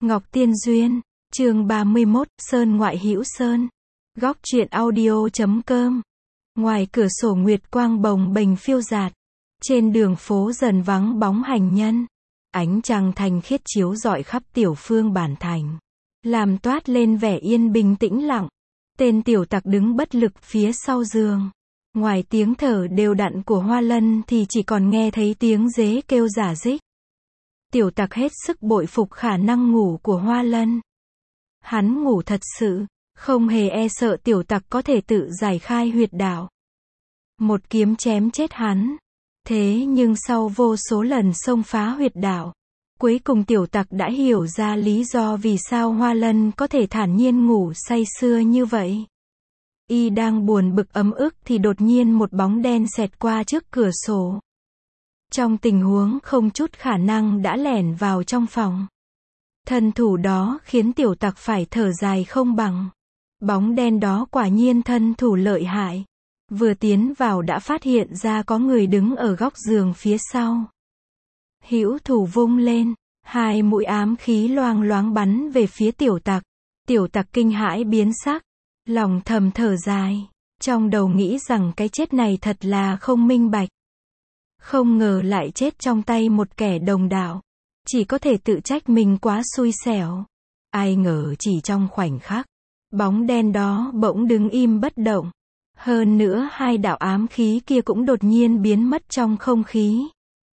Ngọc Tiên Duyên, chương 31, Sơn ngoại hữu sơn. Góc truyện audio.com. Ngoài cửa sổ nguyệt quang bồng bềnh phiêu dạt. Trên đường phố dần vắng bóng hành nhân. Ánh trăng thanh khiết chiếu rọi khắp tiểu phương bản thành, làm toát lên vẻ yên bình tĩnh lặng. Tên tiểu tặc đứng bất lực phía sau giường. Ngoài tiếng thở đều đặn của Hoa Lân thì chỉ còn nghe thấy tiếng dế kêu rả rích. Tiểu tặc hết sức bội phục khả năng ngủ của Hoa Lân. Hắn ngủ thật sự, không hề e sợ tiểu tặc có thể tự giải khai huyệt đạo. Một kiếm chém chết hắn. Thế nhưng sau vô số lần xông phá huyệt đạo, cuối cùng tiểu tặc đã hiểu ra lý do vì sao Hoa Lân có thể thản nhiên ngủ say sưa như vậy. Y đang buồn bực ấm ức thì đột nhiên một bóng đen xẹt qua trước cửa sổ. Trong tình huống không chút khả năng đã lẻn vào trong phòng. Thân thủ đó khiến tiểu tặc phải thở dài không bằng. Bóng đen đó quả nhiên thân thủ lợi hại. Vừa tiến vào đã phát hiện ra có người đứng ở góc giường phía sau. Hữu thủ vung lên, hai mũi ám khí loang loáng bắn về phía tiểu tặc. Tiểu tặc kinh hãi biến sắc, lòng thầm thở dài, trong đầu nghĩ rằng cái chết này thật là không minh bạch. Không ngờ lại chết trong tay một kẻ đồng đạo. Chỉ có thể tự trách mình quá xui xẻo. Ai ngờ chỉ trong khoảnh khắc, bóng đen đó bỗng đứng im bất động. Hơn nữa hai đạo ám khí kia cũng đột nhiên biến mất trong không khí.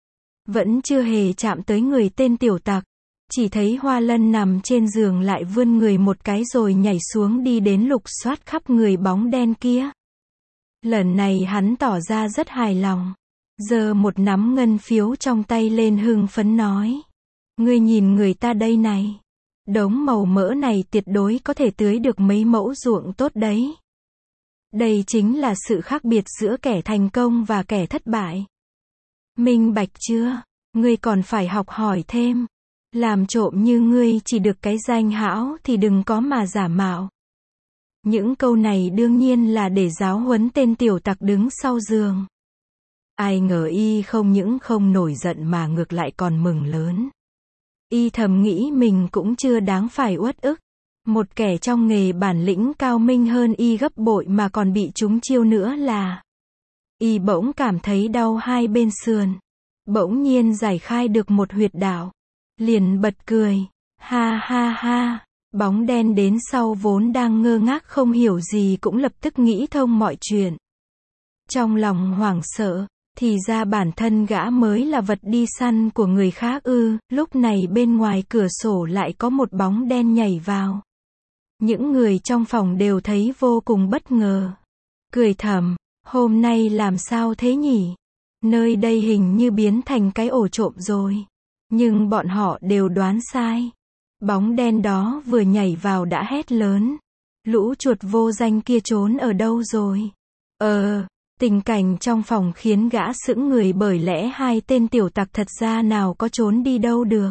Vẫn chưa hề chạm tới người tên tiểu tặc. Chỉ thấy Hoa Lân nằm trên giường lại vươn người một cái rồi nhảy xuống đi đến lục soát khắp người bóng đen kia. Lần này hắn tỏ ra rất hài lòng. Giơ một nắm ngân phiếu trong tay lên hưng phấn nói. Ngươi nhìn người ta đây này. Đống màu mỡ này tuyệt đối có thể tưới được mấy mẫu ruộng tốt đấy. Đây chính là sự khác biệt giữa kẻ thành công và kẻ thất bại. Minh bạch chưa? Ngươi còn phải học hỏi thêm. Làm trộm như ngươi chỉ được cái danh hão thì đừng có mà giả mạo. Những câu này đương nhiên là để giáo huấn tên tiểu tặc đứng sau giường. Ai ngờ y không những không nổi giận mà ngược lại còn mừng lớn. Y thầm nghĩ mình cũng chưa đáng phải uất ức. Một kẻ trong nghề bản lĩnh cao minh hơn y gấp bội mà còn bị trúng chiêu nữa là. Y bỗng cảm thấy đau hai bên sườn. Bỗng nhiên giải khai được một huyệt đạo. Liền bật cười. Ha ha ha. Bóng đen đến sau vốn đang ngơ ngác không hiểu gì cũng lập tức nghĩ thông mọi chuyện. Trong lòng hoảng sợ. Thì ra bản thân gã mới là vật đi săn của người khác ư. Lúc này bên ngoài cửa sổ lại có một bóng đen nhảy vào. Những người trong phòng đều thấy vô cùng bất ngờ. Cười thầm, hôm nay làm sao thế nhỉ? Nơi đây hình như biến thành cái ổ trộm rồi. Nhưng bọn họ đều đoán sai. Bóng đen đó vừa nhảy vào đã hét lớn. Lũ chuột vô danh kia trốn ở đâu rồi? Tình cảnh trong phòng khiến gã sững người bởi lẽ hai tên tiểu tặc thật ra nào có trốn đi đâu được.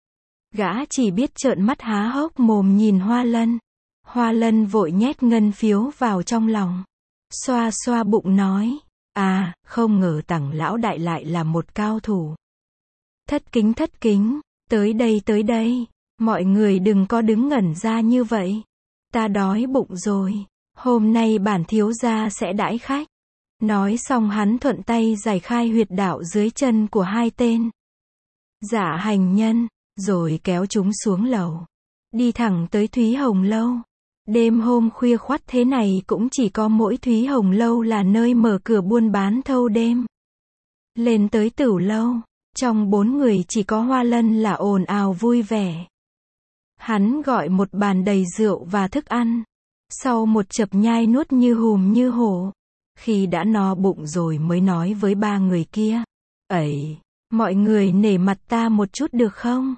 Gã chỉ biết trợn mắt há hốc mồm nhìn Hoa Lân. Hoa Lân vội nhét ngân phiếu vào trong lòng. Xoa xoa bụng nói. À, không ngờ Tằng lão đại lại là một cao thủ. Thất kính, tới đây. Mọi người đừng có đứng ngẩn ra như vậy. Ta đói bụng rồi. Hôm nay bản thiếu gia sẽ đãi khách. Nói xong hắn thuận tay giải khai huyệt đạo dưới chân của hai tên giả hành nhân, rồi kéo chúng xuống lầu. Đi thẳng tới Thúy Hồng Lâu. Đêm hôm khuya khoắt thế này cũng chỉ có mỗi Thúy Hồng Lâu là nơi mở cửa buôn bán thâu đêm. Lên tới Tửu Lâu, trong 4 người chỉ có Hoa Lân là ồn ào vui vẻ. Hắn gọi một bàn đầy rượu và thức ăn. Sau một chập nhai nuốt như hùm như hổ. Khi đã no bụng rồi mới nói với 3 người kia. Ấy, mọi người nể mặt ta một chút được không?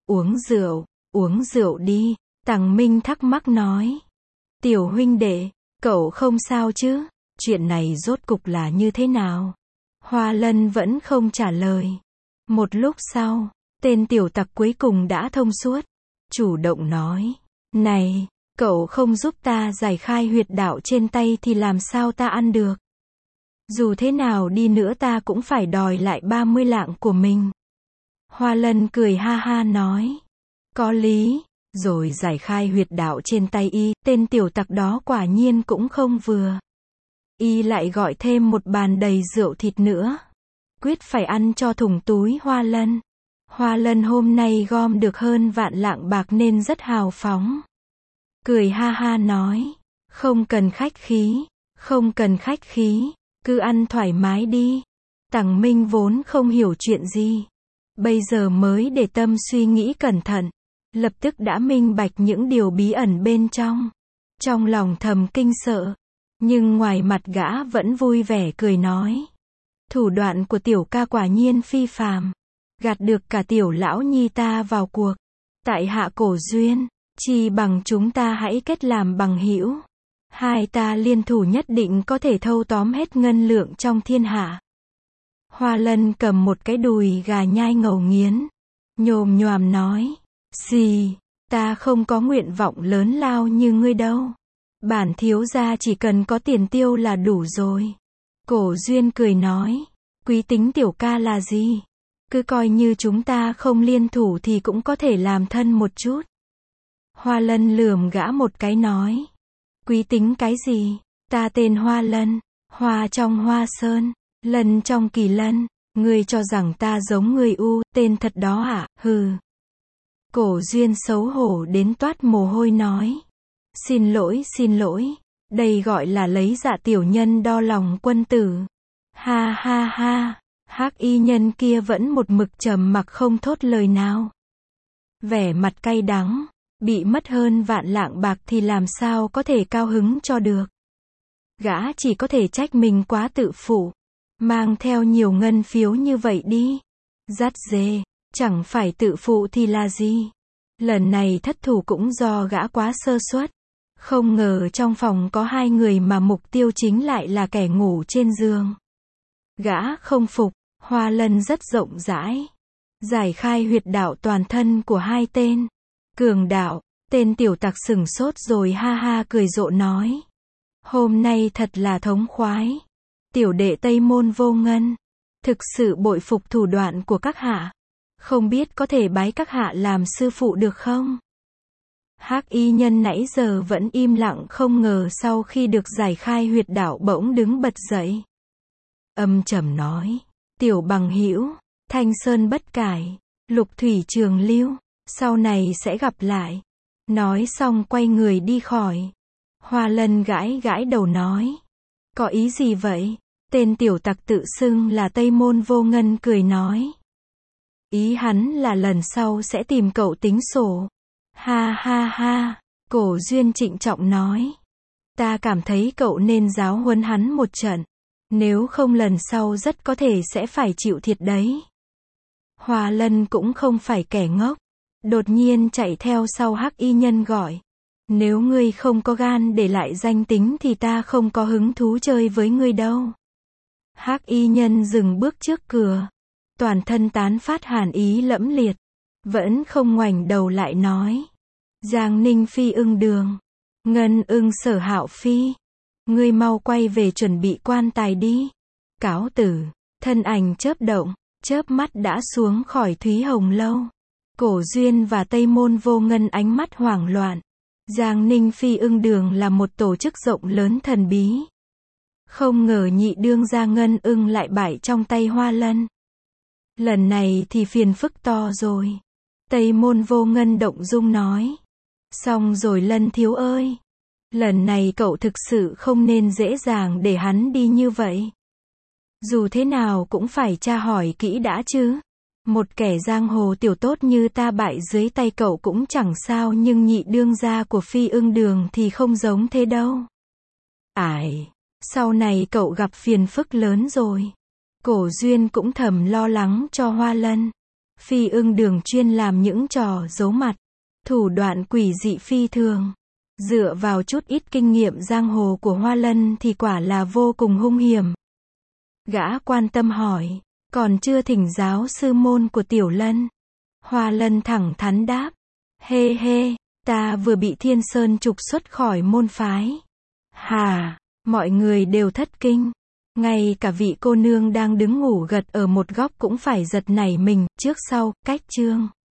Uống rượu đi. Tằng Minh thắc mắc nói. Tiểu huynh đệ, cậu không sao chứ? Chuyện này rốt cục là như thế nào? Hoa Lân vẫn không trả lời. Một lúc sau, tên tiểu tặc cuối cùng đã thông suốt. Chủ động nói. Này, cậu không giúp ta giải khai huyệt đạo trên tay thì làm sao ta ăn được? Dù thế nào đi nữa ta cũng phải đòi lại 30 lạng của mình. Hoa Lân cười ha ha nói. Có lý. Rồi giải khai huyệt đạo trên tay y, tên tiểu tặc đó quả nhiên cũng không vừa. Y lại gọi thêm một bàn đầy rượu thịt nữa. Quyết phải ăn cho thủng túi Hoa Lân. Hoa Lân hôm nay gom được hơn vạn lạng bạc nên rất hào phóng. Cười ha ha nói, không cần khách khí, không cần khách khí, cứ ăn thoải mái đi. Tằng Minh vốn không hiểu chuyện gì. Bây giờ mới để tâm suy nghĩ cẩn thận. Lập tức đã minh bạch những điều bí ẩn bên trong. Trong lòng thầm kinh sợ. Nhưng ngoài mặt gã vẫn vui vẻ cười nói. Thủ đoạn của tiểu ca quả nhiên phi phàm. Gạt được cả tiểu lão nhi ta vào cuộc. Tại hạ Cổ Duyên, chi bằng chúng ta hãy kết làm bằng hữu. Hai ta liên thủ nhất định có thể thâu tóm hết ngân lượng trong thiên hạ. Hoa Lân cầm một cái đùi gà nhai ngầu nghiến. Nhồm nhoàm nói. Gì, ta không có nguyện vọng lớn lao như ngươi đâu. Bản thiếu gia chỉ cần có tiền tiêu là đủ rồi. Cổ Duyên cười nói. Quý tính tiểu ca là gì? Cứ coi như chúng ta không liên thủ thì cũng có thể làm thân một chút. Hoa Lân lườm gã một cái nói. Quý tính cái gì? Ta tên Hoa Lân. Hoa trong Hoa Sơn. Lân trong Kỳ Lân. Ngươi cho rằng ta giống người tên thật đó à? Hừ. Cổ Duyên xấu hổ đến toát mồ hôi nói. Xin lỗi. Đây gọi là lấy dạ tiểu nhân đo lòng quân tử. Ha ha ha. Hắc y nhân kia vẫn một mực trầm mặc không thốt lời nào. Vẻ mặt cay đắng. Bị mất hơn vạn lạng bạc thì làm sao có thể cao hứng cho được. Gã chỉ có thể trách mình quá tự phụ. Mang theo nhiều ngân phiếu như vậy đi. Dắt dê. Chẳng phải tự phụ thì là gì. Lần này thất thủ cũng do gã quá sơ suất. Không ngờ trong phòng có hai người mà mục tiêu chính lại là kẻ ngủ trên giường. Gã không phục. Hoa Lân rất rộng rãi. Giải khai huyệt đạo toàn thân của hai tên. Cường đạo. Tên tiểu tặc sửng sốt rồi ha ha cười rộ nói. Hôm nay thật là thống khoái. Tiểu đệ Tây Môn Vô Ngân. Thực sự bội phục thủ đoạn của các hạ. Không biết có thể bái các hạ làm sư phụ được không? Hắc y nhân nãy giờ vẫn im lặng không ngờ sau khi được giải khai huyệt đạo bỗng đứng bật dậy. Âm trầm nói. Tiểu bằng hữu, Thanh Sơn bất cải, Lục Thủy trường lưu, sau này sẽ gặp lại. Nói xong quay người đi khỏi. Hoa Lân gãi gãi đầu nói. Có ý gì vậy? Tên tiểu tặc tự xưng là Tây Môn Vô Ngân cười nói. Ý hắn là lần sau sẽ tìm cậu tính sổ. Ha ha ha. Cổ Duyên trịnh trọng nói. Ta cảm thấy cậu nên giáo huấn hắn một trận. Nếu không lần sau rất có thể sẽ phải chịu thiệt đấy. Hoa Lân cũng không phải kẻ ngốc. Đột nhiên chạy theo sau hắc y nhân gọi. Nếu ngươi không có gan để lại danh tính thì ta không có hứng thú chơi với ngươi đâu. Hắc y nhân dừng bước trước cửa. Toàn thân tán phát hàn ý lẫm liệt. Vẫn không ngoảnh đầu lại nói. Giang Ninh Phi ưng đường. Ngân ưng Sở Hạo Phi. Ngươi mau quay về chuẩn bị quan tài đi. Cáo tử. Thân ảnh chớp động. Chớp mắt đã xuống khỏi Thúy Hồng Lâu. Cổ Duyên và Tây Môn Vô Ngân ánh mắt hoảng loạn. Giang Ninh Phi ưng đường là một tổ chức rộng lớn thần bí. Không ngờ nhị đương gia Ngân ưng lại bại trong tay Hoa Lân. Lần này thì phiền phức to rồi. Tây Môn Vô Ngân động dung nói. Xong rồi Lân thiếu ơi. Lần này cậu thực sự không nên dễ dàng để hắn đi như vậy. Dù thế nào cũng phải tra hỏi kỹ đã chứ. Một kẻ giang hồ tiểu tốt như ta bại dưới tay cậu cũng chẳng sao nhưng nhị đương gia của Phi ưng đường thì không giống thế đâu. Ải, sau này cậu gặp phiền phức lớn rồi. Cổ Duyên cũng thầm lo lắng cho Hoa Lân. Phi ưng đường chuyên làm những trò giấu mặt. Thủ đoạn quỷ dị phi thường. Dựa vào chút ít kinh nghiệm giang hồ của Hoa Lân thì quả là vô cùng hung hiểm. Gã quan tâm hỏi. Còn chưa thỉnh giáo sư môn của Tiểu Lân. Hoa Lân thẳng thắn đáp. Hê hê, ta vừa bị Thiên Sơn trục xuất khỏi môn phái. Hà, mọi người đều thất kinh. Ngay cả vị cô nương đang đứng ngủ gật ở một góc cũng phải giật nảy mình, trước sau, cách chương.